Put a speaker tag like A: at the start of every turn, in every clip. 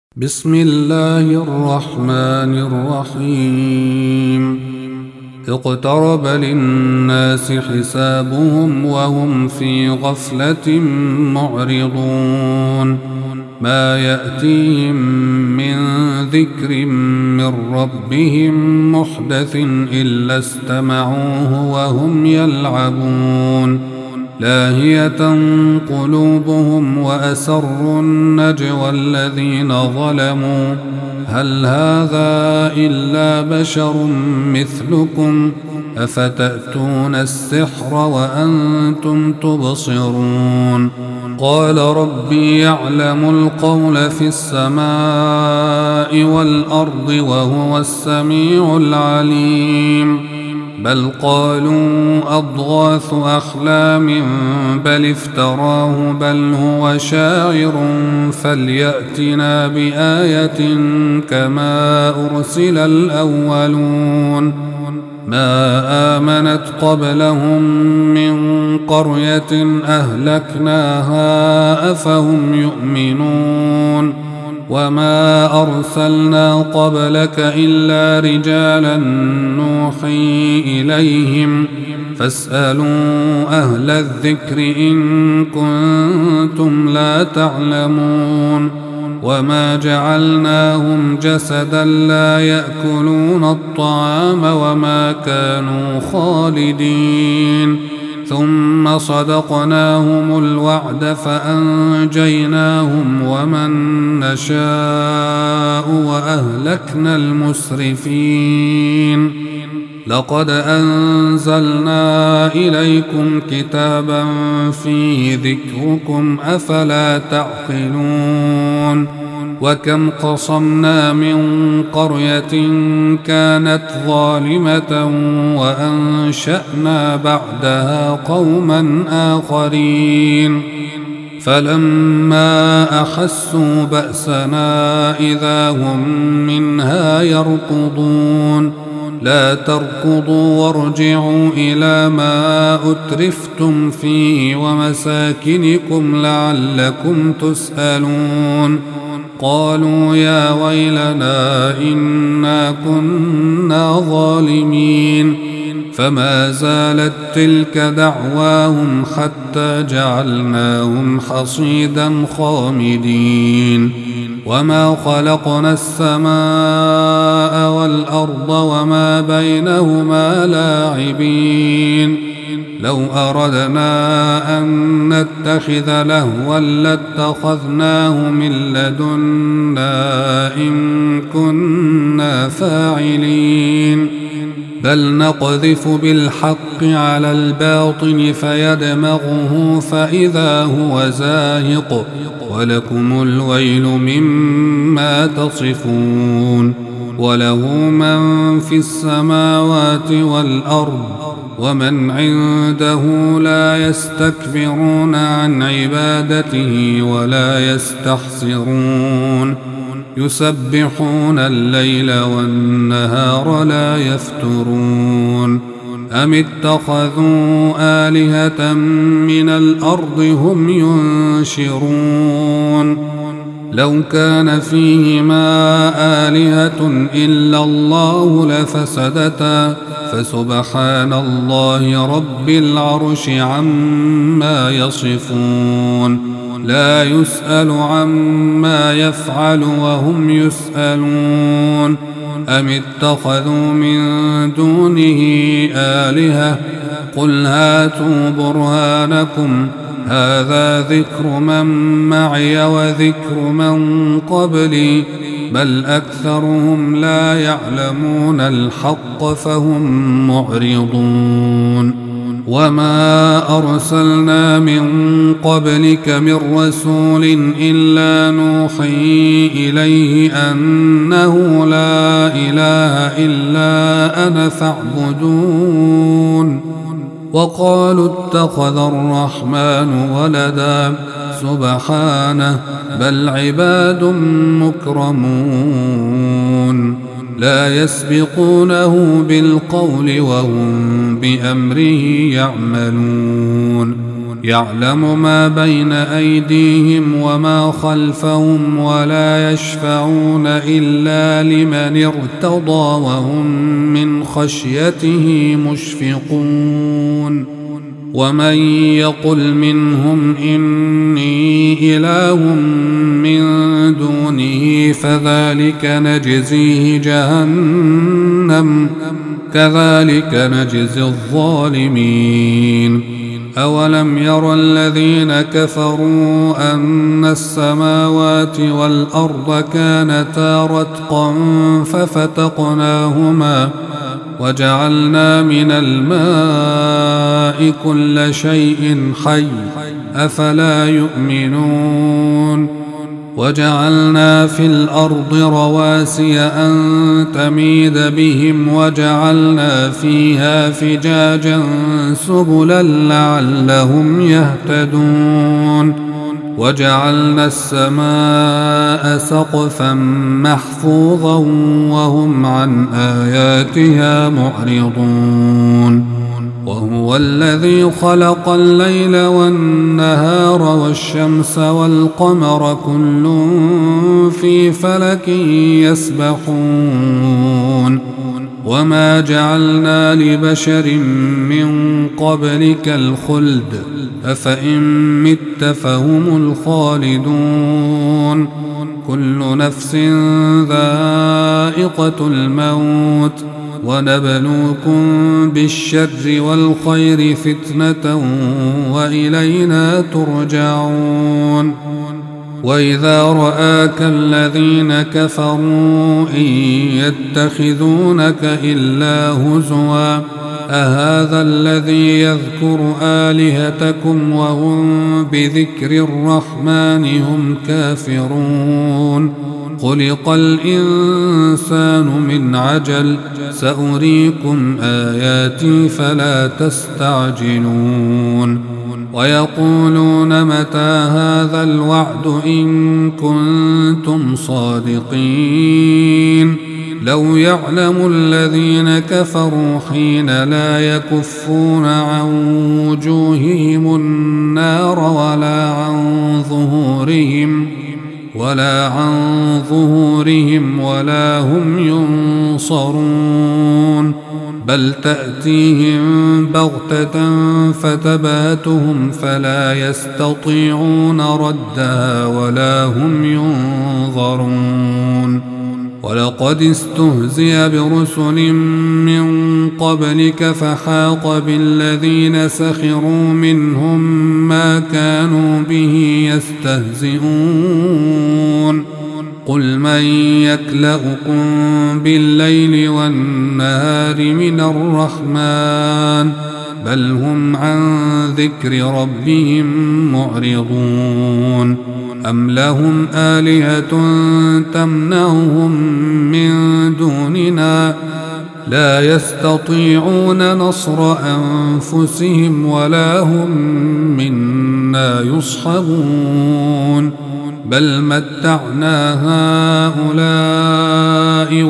A: بسم الله الرحمن الرحيم اقترب للناس حسابهم وهم في غفلة معرضون ما يأتيهم من ذكر من ربهم محدث إلا استمعوه وهم يلعبون لاهية قلوبهم وأسروا النجوى الذين ظلموا هل هذا إلا بشر مثلكم أفتأتون السحر وأنتم تبصرون قال ربي يعلم القول في السماء والأرض وهو السميع العليم بل قالوا أضغاث أحلام بل افتراه بل هو شاعر فليأتنا بآية كما أرسل الأولون ما آمنت قبلهم من قرية أهلكناها أفهم يؤمنون وما أرسلنا قبلك إلا رجالا نوحي إليهم فاسألوا أهل الذكر إن كنتم لا تعلمون وما جعلناهم جسدا لا يأكلون الطعام وما كانوا خالدين ثم صدقناهم الوعد فأنجيناهم ومن نشاء وأهلكنا المسرفين لقد أنزلنا إليكم كتابا فيه ذكركم أفلا تعقلون وكم قصمنا من قرية كانت ظالمة وأنشأنا بعدها قوما آخرين فلما أحسوا بأسنا إذا هم منها يركضون لا تركضوا وارجعوا إلى ما أترفتم فيه ومساكنكم لعلكم تسألون قالوا يا ويلنا إنا كنا ظالمين فما زالت تلك دعواهم حتى جعلناهم حصيدا خامدين وما خلقنا السماء والأرض وما بينهما لاعبين لو أردنا أن نتخذ لهوا لاتخذناه من لدنا إن كنا فاعلين بل نقذف بالحق على الباطل فيدمغه فإذا هو زاهق ولكم الويل مما تصفون وله من في السماوات والأرض ومن عنده لا يستكبرون عن عبادته ولا يستحسرون يسبحون الليل والنهار لا يفترون أم اتخذوا آلهة من الأرض هم ينشرون لو كان فيهما آلهة إلا الله لفسدتا فسبحان الله رب العرش عما يصفون لا يسأل عما يفعل وهم يسألون أم اتخذوا من دونه آلهة قل هاتوا برهانكم هذا ذكر من معي وذكر من قبلي بل أكثرهم لا يعلمون الحق فهم معرضون وما أرسلنا من قبلك من رسول إلا نوحي إليه أنه لا إله إلا أنا فاعبدون وقالوا اتخذ الرحمن ولدا سبحانه بل عباد مكرمون لا يسبقونه بالقول وهم بأمره يعملون يعلم ما بين أيديهم وما خلفهم ولا يشفعون إلا لمن ارتضى وهم من خشيته مشفقون ومن يقل منهم إني إله من دونه فذلك نجزيه جهنم كذلك نجزي الظالمين أولم ير الذين كفروا أن السماوات والأرض كانتا رتقا ففتقناهما وجعلنا من الماء كل شيء حي أفلا يؤمنون وجعلنا في الأرض رواسي أن تميد بهم وجعلنا فيها فجاجا سبلا لعلهم يهتدون وجعلنا السماء سقفا محفوظا وهم عن آياتها معرضون وهو الذي خلق الليل والنهار والشمس والقمر كل في فلك يسبحون وما جعلنا لبشر من قبلك الخلد أفإن مت فهم الخالدون كل نفس ذائقة الموت ونبلوكم بالشر والخير فتنة وإلينا ترجعون وإذا رآك الذين كفروا إن يتخذونك إلا هزوا أهذا الذي يذكر آلهتكم وهم بذكر الرحمن هم كافرون خلق الإنسان من عجل سأريكم آياتي فلا تستعجلون ويقولون متى هذا الوعد إن كنتم صادقين لو يعلم الذين كفروا حين لا يكفون عن وجوههم النار ولا عن ظهورهم ولا هم ينصرون بل تأتيهم بغتة فتباتهم فلا يستطيعون ردها ولا هم ينظرون ولقد استهزئ برسل من قبلك فحاق بالذين سخروا منهم ما كانوا به يستهزئون قل من يكلؤكم بالليل والنهار من الرحمن بل هم عن ذكر ربهم معرضون أم لهم آلهة تمنعهم من دوننا لا يستطيعون نصر أنفسهم ولا هم منا يصحبون بل متعنا هؤلاء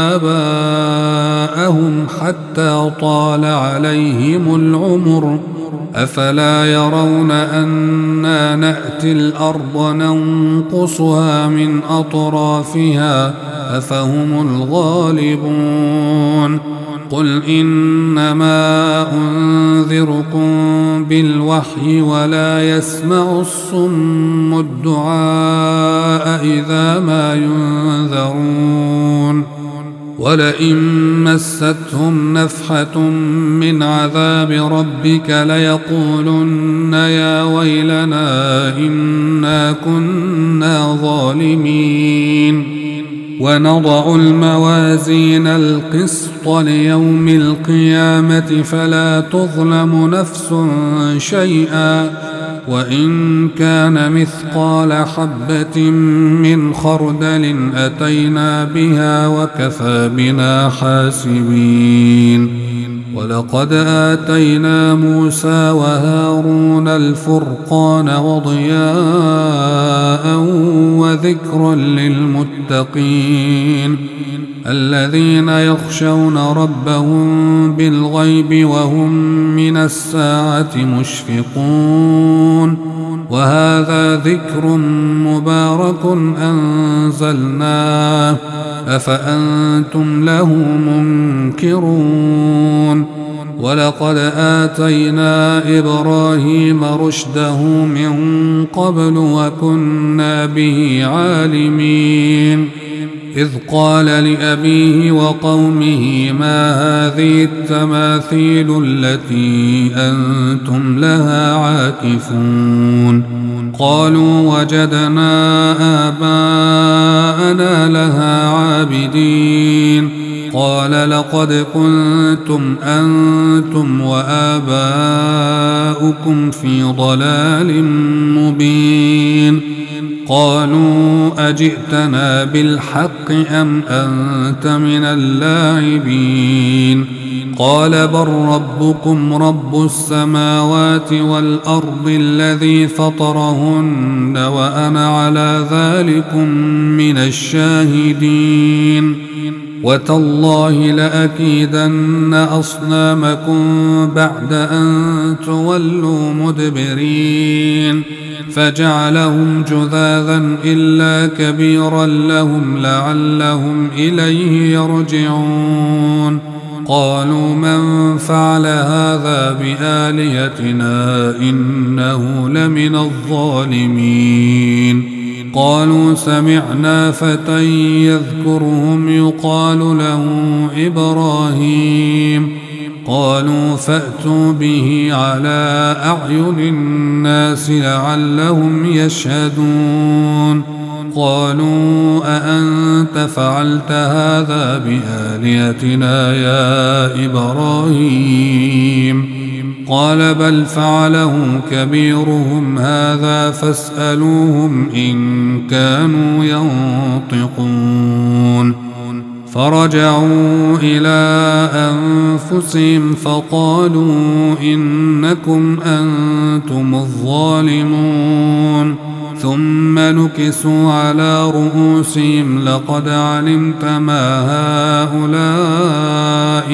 A: وآباءهم حتى طال عليهم العمر أفلا يرون أنا نأتي الأرض ننقصها من أطرافها أفهم الغالبون قل إنما أنذركم بالوحي ولا يسمع الصم الدعاء إذا ما ينذرون ولئن مستهم نفحة من عذاب ربك ليقولن يا ويلنا إنا كنا ظالمين ونضع الموازين القسط ليوم القيامة فلا تظلم نفس شيئا وإن كان مثقال حبة من خردل أتينا بها وكفى بنا حاسبين ولقد آتينا موسى وهارون الفرقان وضياء وذكرا للمتقين الذين يخشون ربهم بالغيب وهم من الساعة مشفقون وهذا ذكر مبارك أنزلناه أفأنتم له منكرون ولقد آتينا إبراهيم رشده من قبل وكنا به عالمين إذ قال لأبيه وقومه ما هذه التماثيل التي أنتم لها عاكفون قالوا وجدنا آباءنا لها عابدين قال لقد كنتم أنتم وآباؤكم في ضلال مبين قالوا أجئتنا بالحق أم أنت من اللاعبين قال بل ربكم رب السماوات والأرض الذي فطرهن وأنا على ذلكم من الشاهدين وتالله لأكيدن أصنامكم بعد أن تولوا مدبرين فجعلهم جذاذا إلا كبيرا لهم لعلهم إليه يرجعون قالوا من فعل هذا بآلهتنا إنه لمن الظالمين قالوا سمعنا فتى يذكرهم يقال له إبراهيم قالوا فأتوا به على أعين الناس لعلهم يشهدون قالوا أأنت فعلت هذا بآلهتنا يا إبراهيم قال بل فعله كبيرهم هذا فاسألوهم إن كانوا ينطقون فرجعوا إلى أنفسهم فقالوا إنكم أنتم الظالمون ثم نكسوا على رؤوسهم لقد علمت ما هؤلاء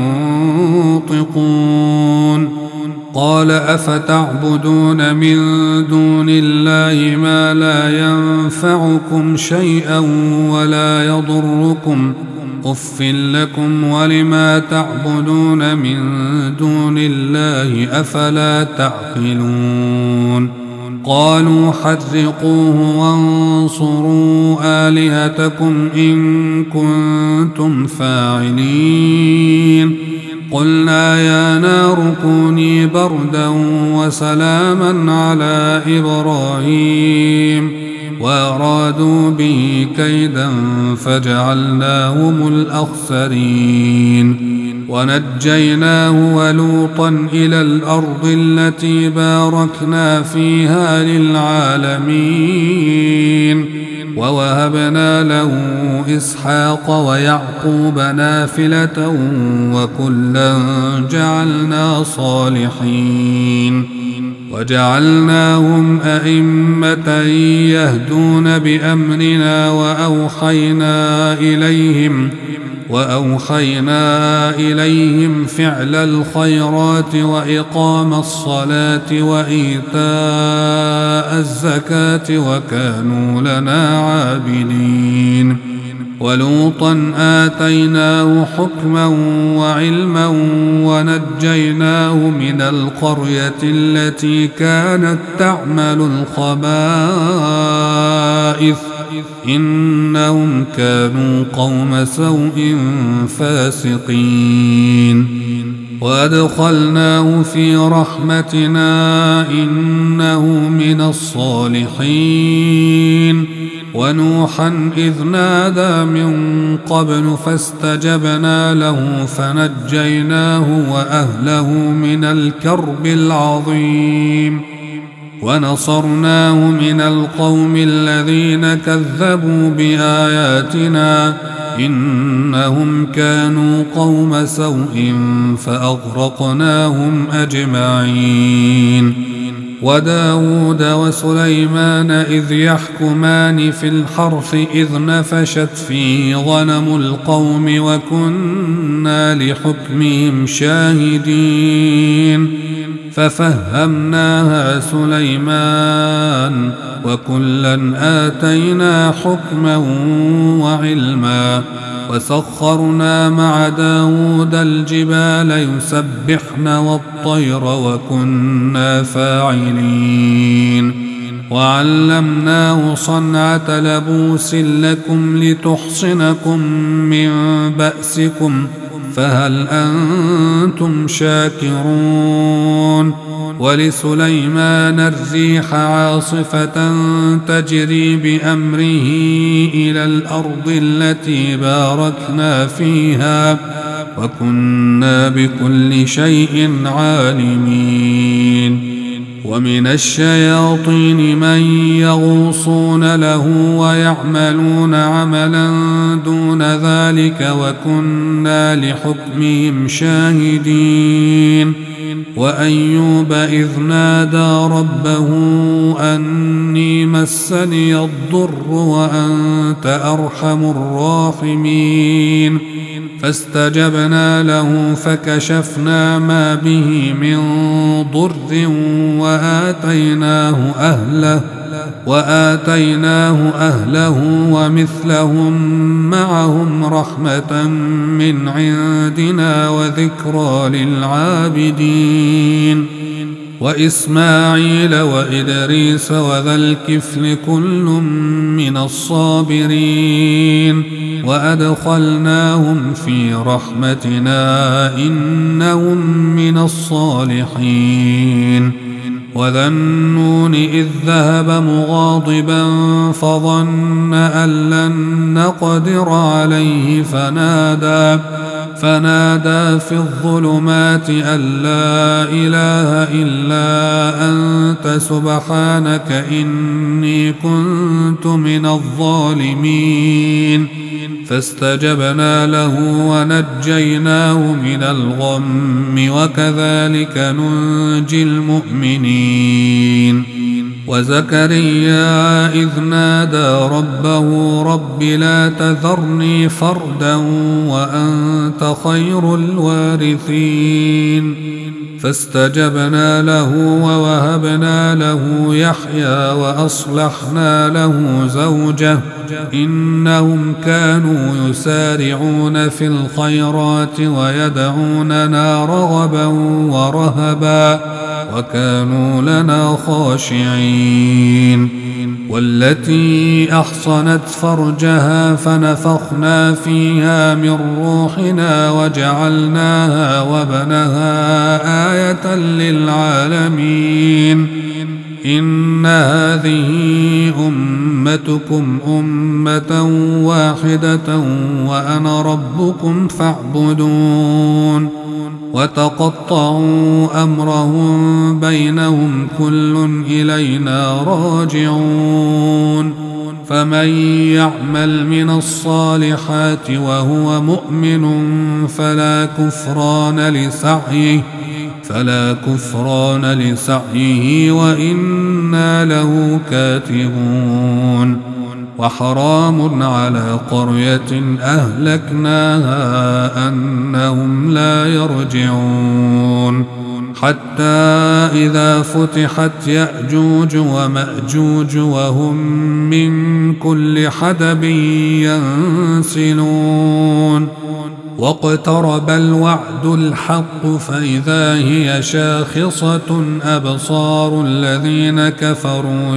A: ينطقون قال أفتعبدون من دون الله ما لا ينفعكم شيئا ولا يضركم أف لكم ولما تعبدون من دون الله أفلا تعقلون قالوا حرقوه وانصروا آلهتكم إن كنتم فاعلين قلنا يا نار كوني بردا وسلاما على إبراهيم وأرادوا به كيدا فجعلناهم الأخسرين ونجيناه ولوطا إلى الأرض التي باركنا فيها للعالمين ووهبنا له إسحاق ويعقوب نافلة وكلا جعلنا صالحين وجعلناهم أئمة يهدون بأمرنا وأوحينا إليهم فعل الخيرات وإقام الصلاة وإيتاء الزكاة وكانوا لنا عابدين ولوطا آتيناه حكما وعلما ونجيناه من القرية التي كانت تعمل الخبائث إنهم كانوا قوم سوء فاسقين وأدخلناه في رحمتنا إنه من الصالحين ونوحا إذ نادى من قبل فاستجبنا له فنجيناه وأهله من الكرب العظيم ونصرناه من القوم الذين كذبوا بآياتنا إنهم كانوا قوم سوء فأغرقناهم أجمعين. وداود وسليمان إذ يحكمان في الحرث إذ نفشت فيه غنم القوم وكنا لحكمهم شاهدين. ففهمناها سليمان وكلا آتينا حكما وعلما وسخرنا مع داود الجبال يسبحن والطير وكنا فاعلين. وعلمناه صنعة لبوس لكم لتحصنكم من بأسكم فهل أنتم شاكرون. ولسليمان الريح عاصفة تجري بأمره إلى الأرض التي باركنا فيها وكنا بكل شيء عالمين. ومن الشياطين من يغوصون له ويعملون عملا دون ذلك وكنا لحكمهم شاهدين. وأيوب إذ نادى ربه أني مسني الضر وأنت أرحم الراحمين فاستجبنا له فكشفنا ما به من ضر وآتيناه أهله ومثلهم معهم رحمة من عندنا وذكرى للعابدين. وإسماعيل وإدريس وذا الكفل كل من الصابرين وأدخلناهم في رحمتنا إنهم من الصالحين. وذا النون إذ ذهب مغاضبا فظن أن لن نقدر عليه فنادى في الظلمات أن لا إله إلا أنت سبحانك إني كنت من الظالمين. فاستجبنا له ونجيناه من الغم وكذلك ننجي المؤمنين. وزكريا إذ نادى ربه رب لا تذرني فردا وأنت خير الوارثين فاستجبنا له ووهبنا له يحيى وأصلحنا له زوجه إنهم كانوا يسارعون في الخيرات ويدعوننا رغبا ورهبا وكانوا لنا خاشعين. والتي أحصنت فرجها فنفخنا فيها من روحنا وجعلناها وبنها آية للعالمين. إن هذه أمتكم أمة واحدة وأنا ربكم فاعبدون. وتقطعوا أمرهم بينهم كل إلينا راجعون. فمن يعمل من الصالحات وهو مؤمن فلا كفران لسعيه وإنا له كاتبون. وحرام على قرية أهلكناها أنهم لا يرجعون حتى إذا فتحت يأجوج ومأجوج وهم من كل حدب ينسلون. واقترب الوعد الحق فإذا هي شاخصة أبصار الذين كفروا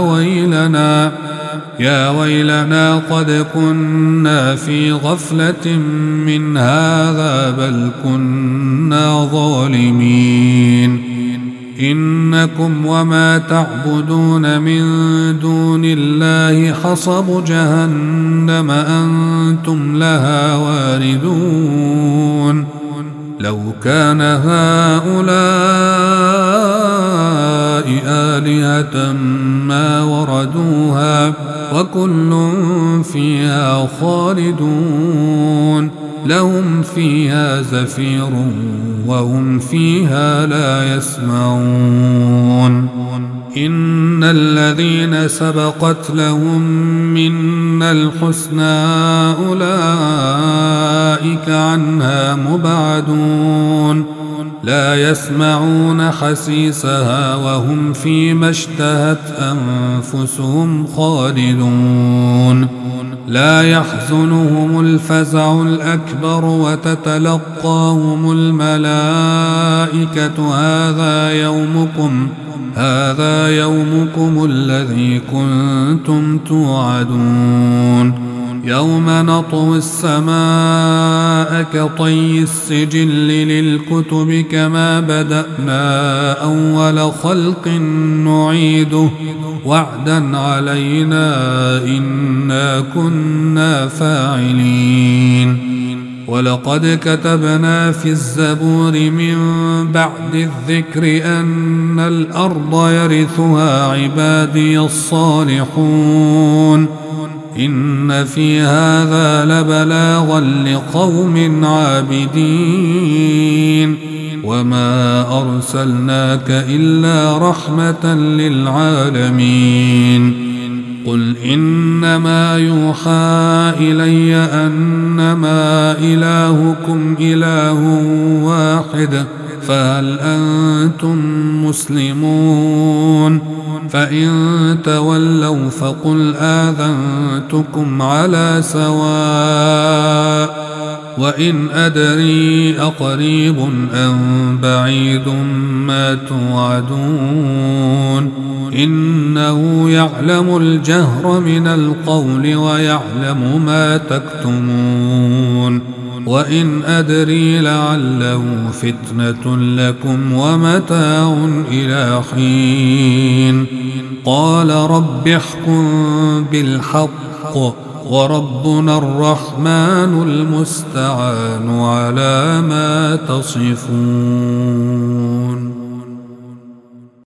A: يا ويلنا قد كنا في غفلة من هذا بل كنا ظالمين. إنكم وما تعبدون من دون الله حصب جهنم أنتم لها واردون. لو كان هؤلاء آلهة ما وردوها وكل فيها خالدون لهم فيها زفير وهم فيها لا يسمعون إن الذين سبقت لهم منا الحسنى أولئك عنها مبعدون لا يسمعون حسيسها وهم فيما اشتهت أنفسهم خالدون لا يحزنهم الفزع الأكبر وتتلقاهم الملائكة هذا يومكم الذي كنتم توعدون يوم نطوي السماء كطي السجل للكتب كما بدأنا أول خلق نعيده وعدا علينا إنا كنا فاعلين ولقد كتبنا في الزبور من بعد الذكر أن الأرض يرثها عبادي الصالحون إن في هذا لبلاغا لقوم عابدين وما أرسلناك إلا رحمة للعالمين قل إنما يوحى إلي أنما إلهكم إله واحد فهل أنتم مسلمون فإن تولوا فقل آذنتكم على سواء وإن أدري أقريب أم بعيد ما توعدون إنه يعلم الجهر من القول ويعلم ما تكتمون وإن أدري لعله فتنة لكم ومتاع إلى حين قال رب احكم بالحق وربنا الرحمن المستعان على ما تصفون.